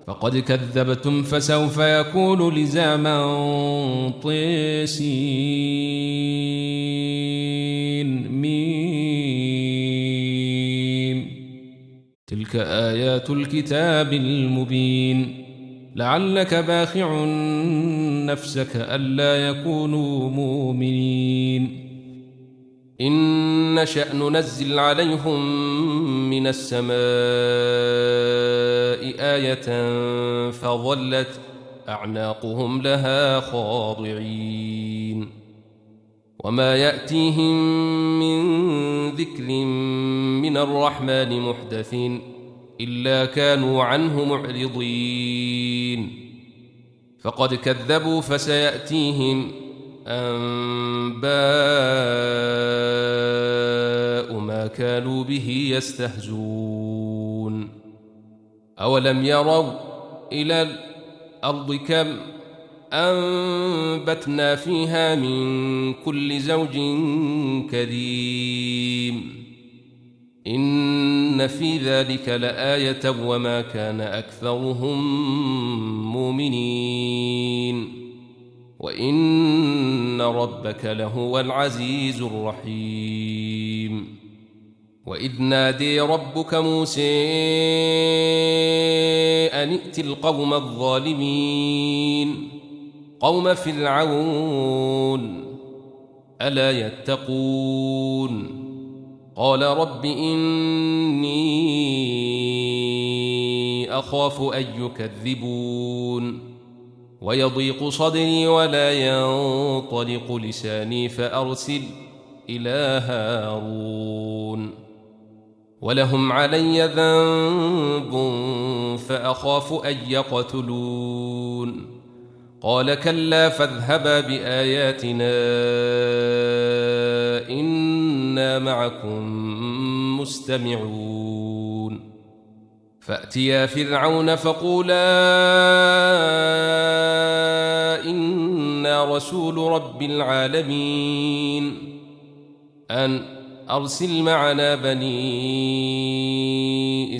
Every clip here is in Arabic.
فقد كذبتم فسوف يكون لزاما طسين ميم. تلك آيات الكتاب المبين. لعلك باخع نفسك ألا يكونوا مؤمنين. إن نشأ ننزل عليهم من السماء آية فظلت أعناقهم لها خاضعين. وما يأتيهم من ذكر من الرحمن محدث إلا كانوا عنه معرضين. فقد كذبوا فسيأتيهم أنباء ما كانوا به يستهزون. أولم يروا إلى الأرض كم أنبتنا فيها من كل زوج كريم إن في ذلك لآية وما كان أكثرهم مؤمنين وإن ربك لهو العزيز الرحيم. وإذ نادي ربك موسى أن ائت القوم الظالمين قوم فرعون ألا يتقون قال رب إني أخاف أن يكذبون ويضيق صدري ولا ينطلق لساني فأرسل إلى هارون ولهم علي ذنب فأخاف أن يقتلون قال كلا فاذهبا بآياتنا إنا معكم مستمعون. فأتيا فرعون فقولا إنا رسول رب العالمين أن أرسل معنا بني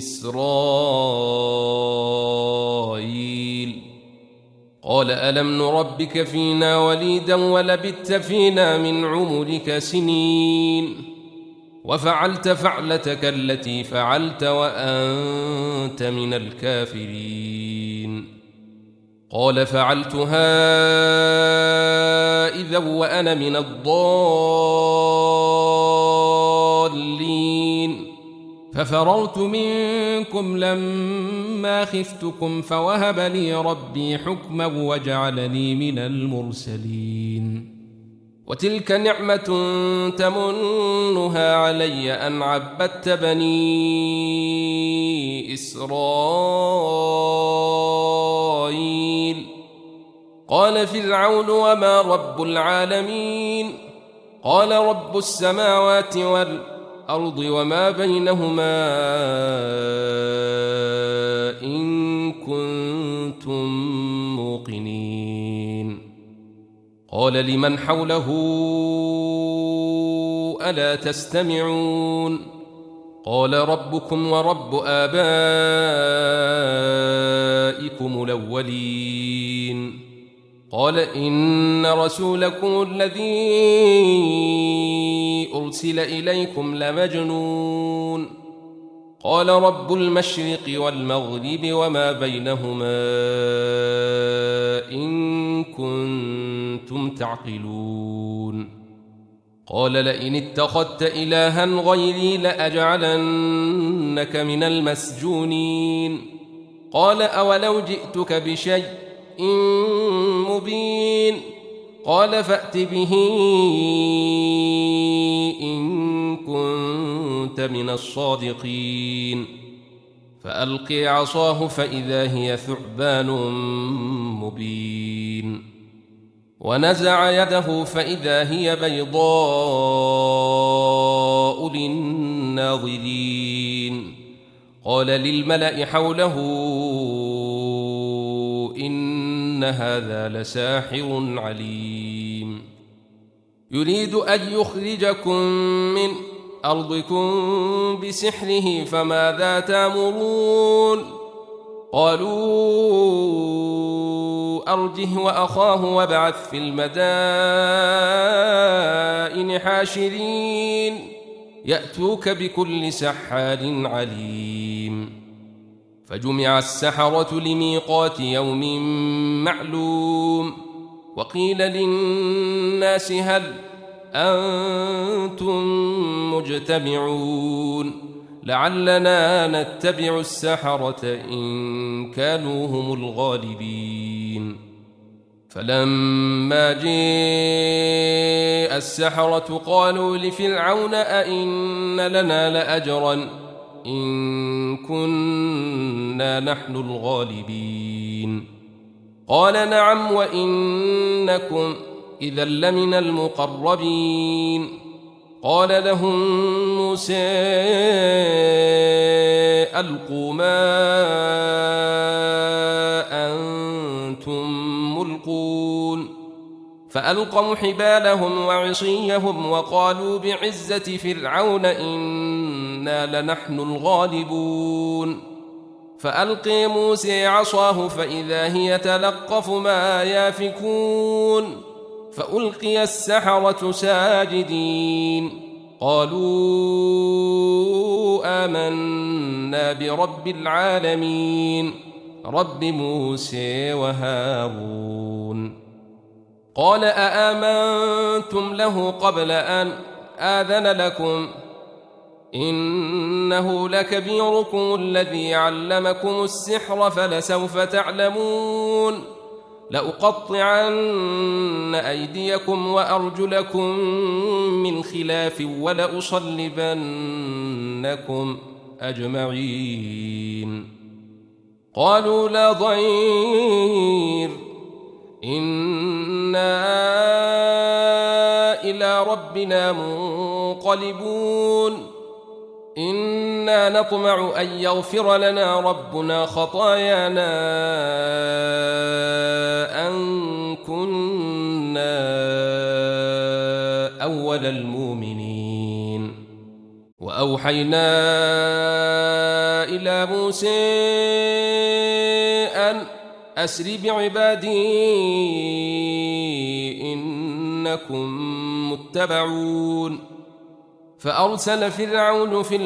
إسرائيل قال ألم نربك فينا وليدا ولبثت فينا من عمرك سنين وفعلت فعلتك التي فعلت وأنت من الكافرين قال فعلتها إذا وأنا من الضالين ففررت منكم لما خفتكم فوهب لي ربي حكما وجعلني من المرسلين. وتلك نعمة تمنها علي أن عبدت بني إسرائيل. قال فرعون وما رب العالمين قال رب السماوات والأرض وما بينهما إن كنتم موقنين. قال لمن حوله ألا تستمعون قال ربكم ورب آبائكم الأولين. قال إن رسولكم الذي أرسل إليكم لمجنون. قال رب المشرق والمغرب وما بينهما إن كنتم تعقلون. قال لئن اتخذت إلها غيري لأجعلنك من المسجونين. قال أولو جئتك بشيء مبين. قال فأت به إن كنت من الصادقين. فألقي عصاه فإذا هي ثعبان مبين ونزع يده فإذا هي بيضاء للناظرين. قال للملأ حوله إن هذا لساحر عليم يريد أن يخرجكم من أرضكم بسحره فماذا تأمرون. قالوا أرجه وأخاه وابعث في المدائن حاشرين يأتوك بكل سحار عليم فجمع السحرة لميقات يوم معلوم وقيل للناس هل أنتم مجتمعون لعلنا نتبع السحرة إن كانوا هم الغالبين فلما جاء السحرة قالوا لفرعون أئن لنا لأجرا إن كنا نحن الغالبين قال نعم وإنكم إذا لمن المقربين قال لهم موسى ألقوا ما أنتم ملقون فألقوا حبالهم وعصيهم وقالوا بعزة فرعون إنا لنحن الغالبون فألقي موسى عصاه فإذا هي تلقف ما يافكون فألقي السحرة ساجدين قالوا آمنا برب العالمين رب موسى وهارون قال أآمنتم له قبل أن آذن لكم إنه لكبيركم الذي علمكم السحر فلسوف تعلمون لأقطعن أيديكم وأرجلكم من خلاف ولأصلبنكم أجمعين قالوا لا ضير إنا إلى ربنا منقلبون إنا نطمع أن يغفر لنا ربنا خطايانا أن كنا أول المؤمنين وأوحينا إلى موسى أن أسر بعبادي إنكم متبعون فأرسل فرعون في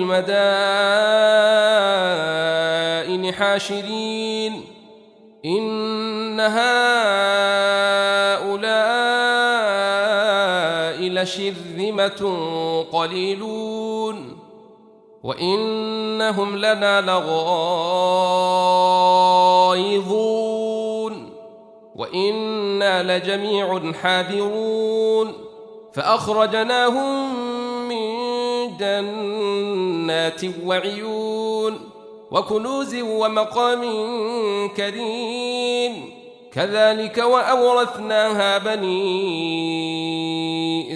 المدائن حاشرين إن هؤلاء لشرذمة قليلون وإنهم لنا لغائظون وإنا لجميع حاذرون فأخرجناهم من جنات وعيون وكنوز ومقام كريم كذلك وأورثناها بني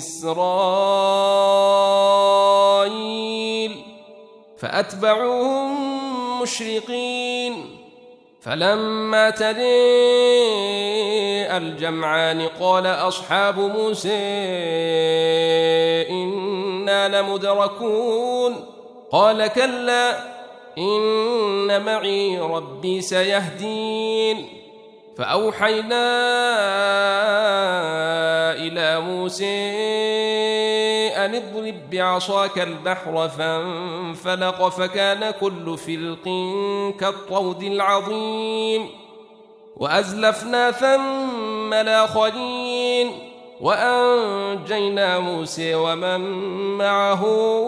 إسرائيل فأتبعوهم مشرقين فلما ترى الجمعان قال أصحاب موسى إنا لمدركون قال كلا إن معي ربي سيهدين فأوحينا إلى موسى أن اضرب بعصاك البحر فانفلق فكان كل فرق كالطود العظيم وأزلفنا ثم الآخرين وأنجينا موسى ومن معه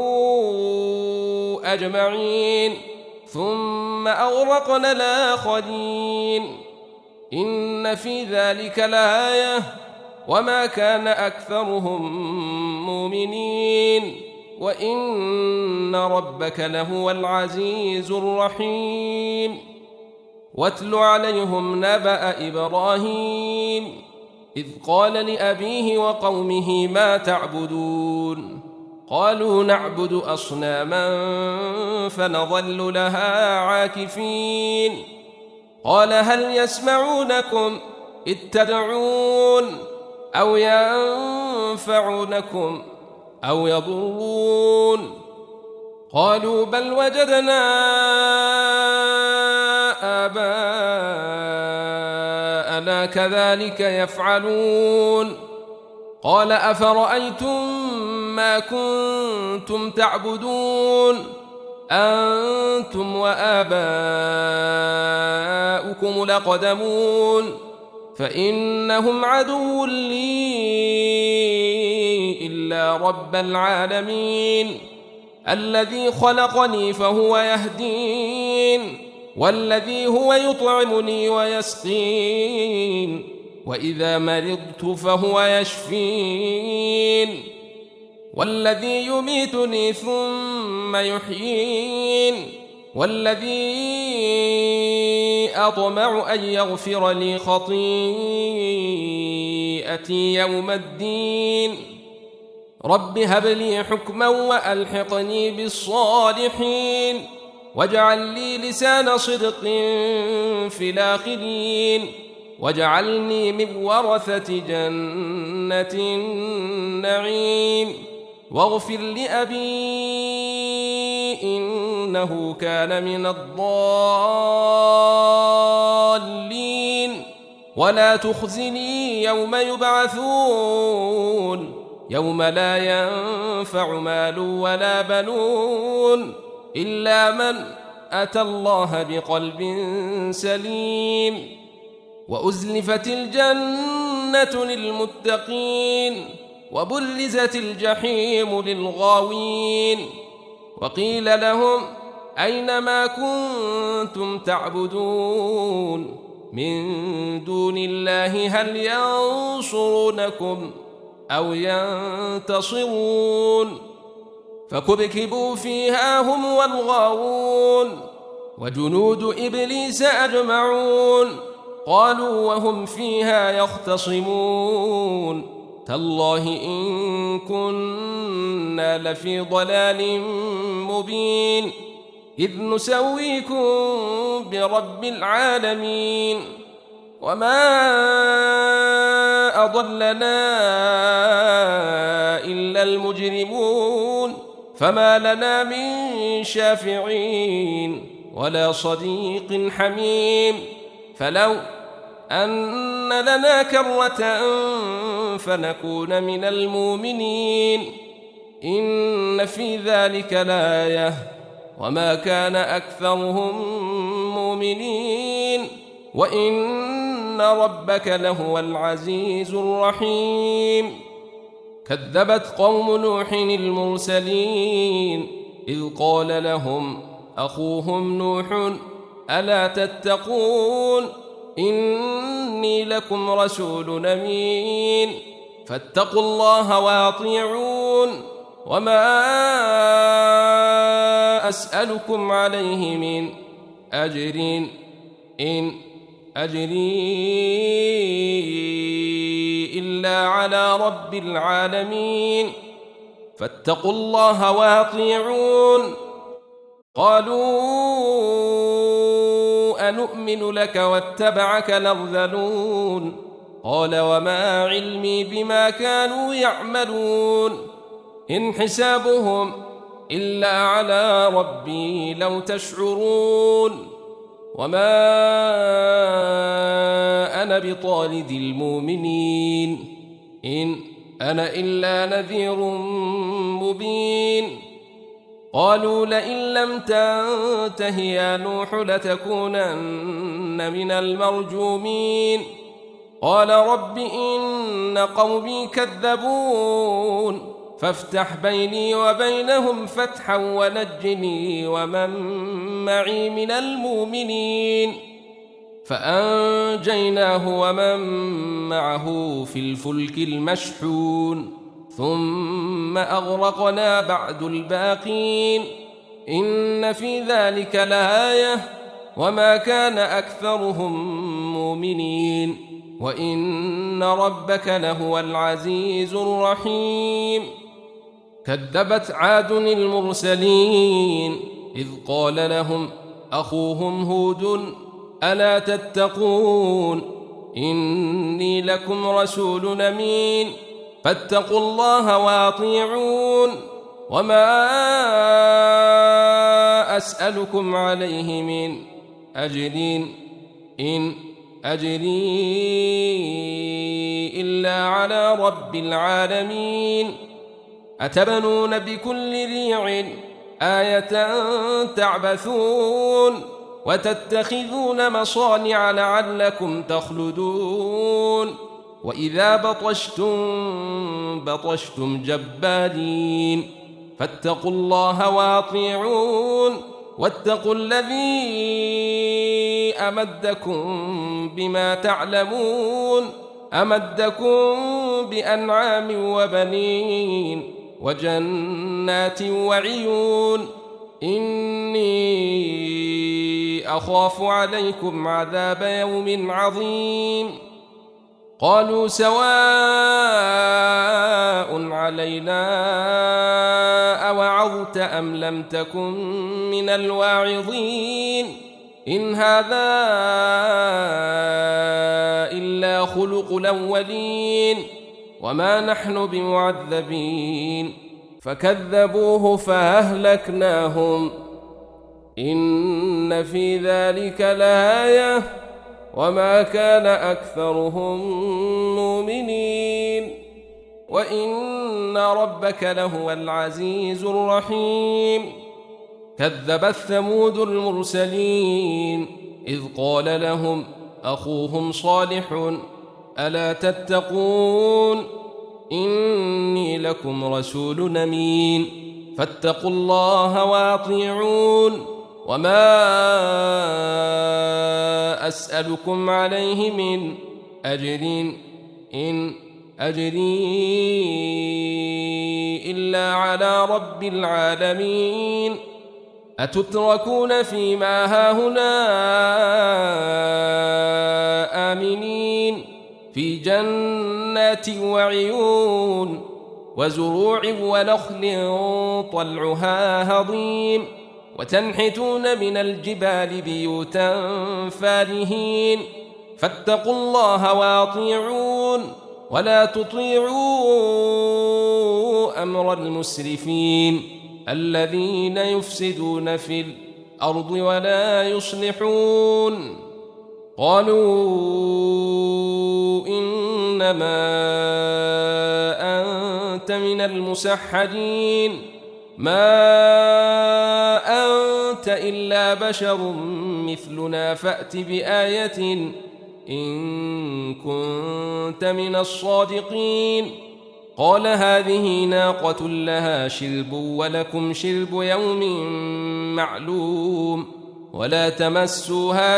أجمعين ثم أغرقنا الآخرين إن في ذلك لآية وما كان أكثرهم مؤمنين وإن ربك لهو العزيز الرحيم واتل عليهم نبأ إبراهيم إذ قال لأبيه وقومه ما تعبدون قالوا نعبد أصناما فنظل لها عاكفين قال هل يسمعونكم إذ تدعون أو ينفعونكم أو يضرون قالوا بل وجدنا آباءنا كذلك يفعلون. قال أفرأيتم ما كنتم تعبدون أنتم وآباؤكم الأقدمون فإنهم عدو لي إلا رب العالمين الذي خلقني فهو يهدين والذي هو يطعمني ويسقين وإذا مرضت فهو يشفين والذي يميتني ثم يحيين والذي أطمع أن يغفر لي خطيئتي يوم الدين رب هب لي حكما وألحقني بالصالحين واجعل لي لسان صدق في الآخرين واجعلني من ورثة جنة النعيم واغفر لأبي إنه كان من الضالين ولا تخزني يوم يبعثون يوم لا ينفع مال ولا بنون إلا من أتى الله بقلب سليم وأزلفت الجنة للمتقين وبرزت الجحيم للغاوين وقيل لهم أين ما كنتم تعبدون من دون الله هل ينصرونكم أو ينتصرون فكبكبوا فيها هم والغاوون وجنود إبليس أجمعون قالوا وهم فيها يختصمون تالله إن كنا لفي ضلال مبين إذ نسويكم برب العالمين وما أضلنا إلا المجرمون فما لنا من شافعين ولا صديق حميم فلو أن لنا كرة فنكون من المؤمنين إن في ذلك لآية وما كان أكثرهم مؤمنين وإن ربك لهو العزيز الرحيم كذبت قوم نوح المرسلين إذ قال لهم أخوهم نوح ألا تتقون إني لكم رسول أمين فاتقوا الله وأطيعون وما أسألكم عليه من أجر إن أجري إلا على رب العالمين فاتقوا الله وأطيعون قالوا أنؤمن لك واتبعك الأرذلون قال وما علمي بما كانوا يعملون إن حسابهم إلا على ربي لو تشعرون وما أنا بطارد المؤمنين إن أنا إلا نذير مبين قالوا لئن لم تنته يا نوح لتكونن من المرجومين قال رب إن قومي كذبون فافتح بيني وبينهم فتحا ونجني ومن معي من المؤمنين فأنجيناه ومن معه في الفلك المشحون ثم أغرقنا بعد الباقين إن في ذلك لآية وما كان أكثرهم مؤمنين وإن ربك لهو العزيز الرحيم كذبت عاد المرسلين إذ قال لهم أخوهم هود ألا تتقون إني لكم رسول أمين فاتقوا الله وأطيعون وما أسألكم عليه من إن أجري إلا على رب العالمين. أتبنون بكل ريع آية تعبثون وتتخذون مصانع لعلكم تخلدون وإذا بطشتم جبارين فاتقوا الله واطيعون واتقوا الذي أمدكم بما تعلمون أمدكم بأنعام وبنين وجنات وعيون إني أخاف عليكم عذاب يوم عظيم. قالوا سواء علينا أوعظت أم لم تكن من الواعظين إن هذا إلا خلق الأولين وما نحن بمعذبين. فكذبوه فأهلكناهم إن في ذلك لآية وما كان أكثرهم مؤمنين وإن ربك لهو العزيز الرحيم. كذبت ثمود المرسلين إذ قال لهم أخوهم صالح ألا تتقون إني لكم رسول أمين فاتقوا الله واطيعون وما أسألكم عليه من أجر إن أجري إلا على رب العالمين. أتتركون فيما هاهنا آمنين في جنات وعيون وزروع ونخل طلعها هضيم وتنحتون من الجبال بيوتا فارهين فاتقوا الله واطيعون ولا تطيعوا أمر المسرفين الذين يفسدون في الأرض ولا يصلحون. قالوا إنما أنت من المسحرين ما أنت إلا بشر مثلنا فأت بآية إن كنت من الصادقين. قال هذه ناقة لها شرب ولكم شرب يوم معلوم ولا تمسوها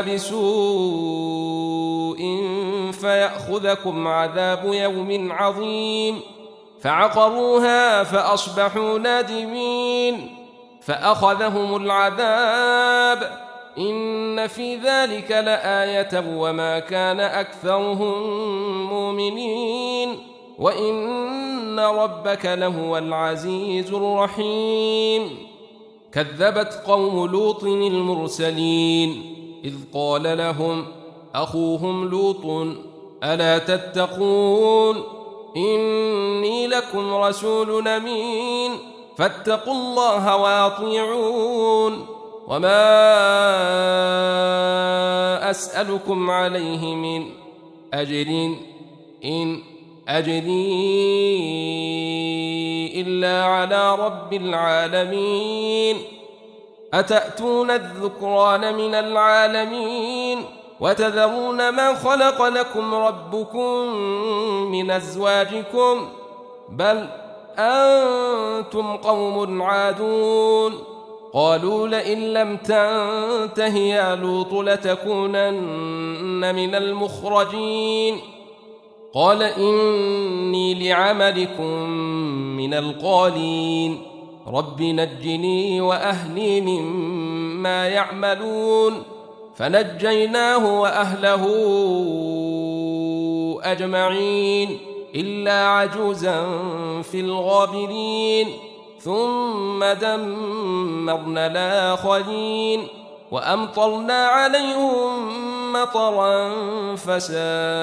بسوء فيأخذكم عذاب يوم عظيم. فعقروها فأصبحوا نادمين فأخذهم العذاب إن في ذلك لآية وما كان أكثرهم مؤمنين وإن ربك لهو العزيز الرحيم. كذبت قوم لوط المرسلين إذ قال لهم أخوهم لوط ألا تتقون إني لكم رسول أمين فاتقوا الله واطيعون وما أسألكم عليه من أجر إن أجري إلا على رب العالمين. أتأتون الذكران من العالمين وتذرون ما خلق لكم ربكم من أزواجكم بل أنتم قوم عادون. قالوا لئن لم تنته يا لوط لتكونن من المخرجين. قال إني لعملكم من القالين رب نجني وأهلي مما يعملون. فنجيناه وأهله أجمعين إلا عجوزا في الغابرين ثم دمرنا الآخرين وأمطرنا عليهم مطرا فساء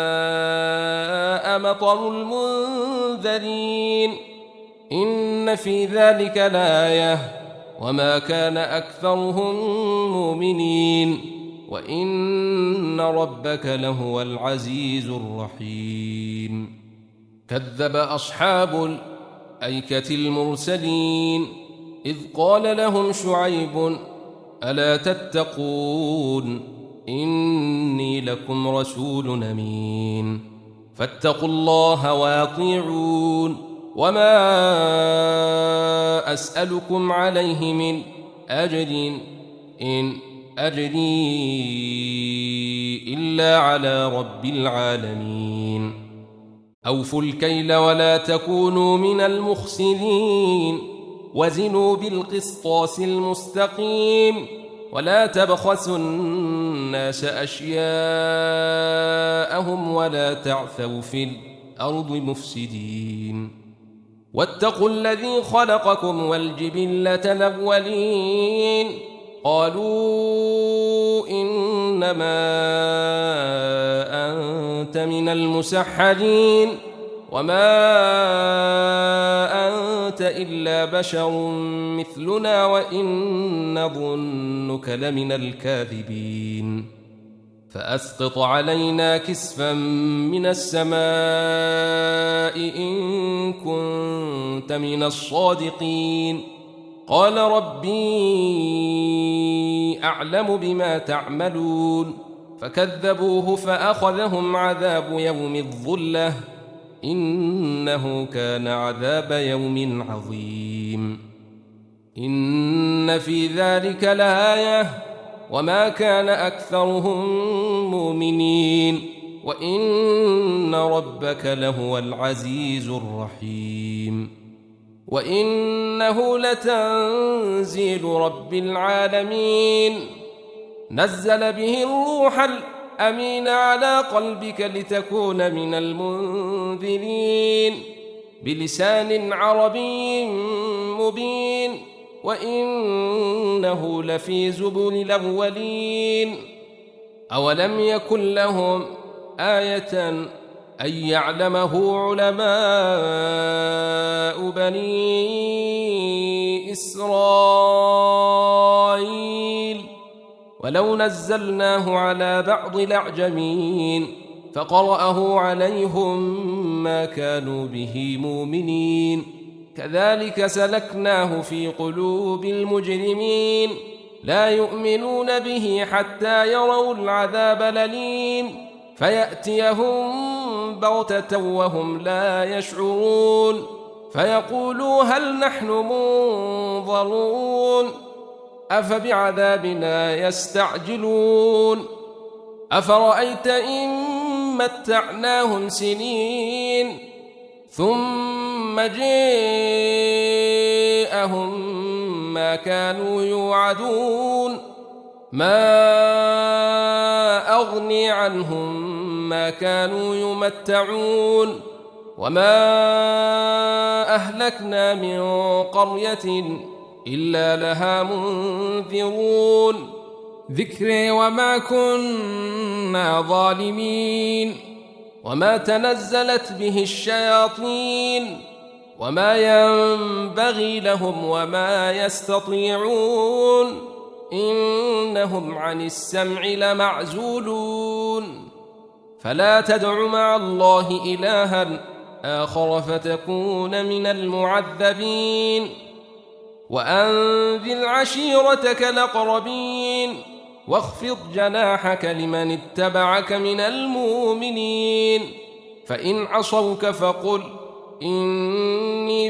مطر المنذرين. إن في ذلك لآية وما كان أكثرهم مؤمنين وإن ربك لهو العزيز الرحيم. كذب أصحاب الأيكة المرسلين إذ قال لهم شعيب ألا تتقون إني لكم رسول أمين فاتقوا الله وأطيعون وما أسألكم عليه من أجر إن أجري إلا على رب العالمين. أوفوا الكيل ولا تكونوا من المخسرين وزنوا بالقسطاس المستقيم ولا تبخسوا الناس أشياءهم ولا تعثوا في الأرض مفسدين. واتقوا الذي خلقكم والجبلة الأولين قالوا إنما أنت من المسحرين وما أنت إلا بشر مثلنا وإن نظنك لمن الكاذبين فأسقط علينا كسفا من السماء إن كنت من الصادقين قال ربي أعلم بما تعملون فكذبوه فأخذهم عذاب يوم الظلة إنه كان عذاب يوم عظيم. إن في ذلك لآية وما كان أكثرهم مؤمنين وإن ربك لهو العزيز الرحيم. وإنه لتنزيل رب العالمين نزل به الروح الأمين على قلبك لتكون من المنذرين بلسان عربي مبين وإنه لفي زبر الأولين. أولم يكن لهم آية أن يعلمه علماء بني إسرائيل ولو نزلناه على بعض الأعجمين فقرأه عليهم ما كانوا به مؤمنين كذلك سلكناه في قلوب المجرمين لا يؤمنون به حتى يروا العذاب الأليم فيأتيهم بغتة وهم لا يشعرون فيقولوا هل نحن منظرون أفبعذابنا يستعجلون أفرأيت إن متعناهم سنين ثم جاءهم ما كانوا يوعدون ما أغني عنهم ما كانوا يمتعون وما أهلكنا من قرية إلا لها منذرون ذكري وما كنا ظالمين وما تنزلت به الشياطين وما ينبغي لهم وما يستطيعون إنهم عن السمع لمعزولون فلا تدع مع الله إلها آخر فتكون من المعذبين وأنذر عشيرتك الأقربين واخفض جناحك لمن اتبعك من المؤمنين فإن عصوك فقل إني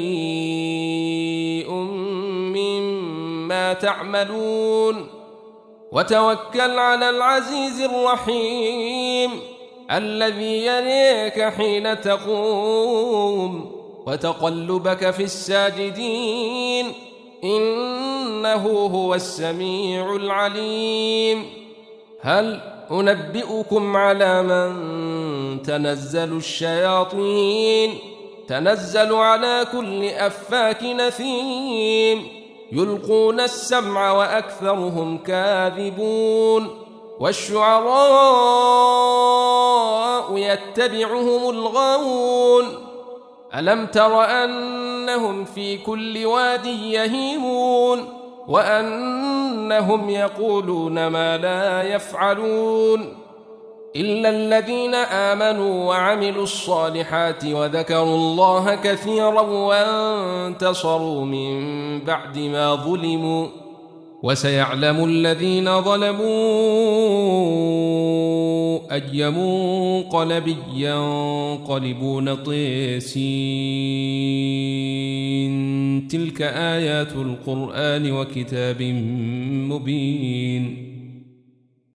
بريء مما تعملون وتوكل على العزيز الرحيم الذي يريك حين تقوم وتقلبك في الساجدين إنه هو السميع العليم. هل أنبئكم على من تنزل الشياطين تنزل على كل أفاك نثيم يلقون السمع وأكثرهم كاذبون والشعراء يتبعهم الغاوون ألم تر أنهم في كل واد يهيمون وأنهم يقولون ما لا يفعلون إلا الذين آمنوا وعملوا الصالحات وذكروا الله كثيرا وانتصروا من بعد ما ظلموا وسيعلم الذين ظلموا أي منقلب ينقلبون تلك آيات القرآن وكتاب مبين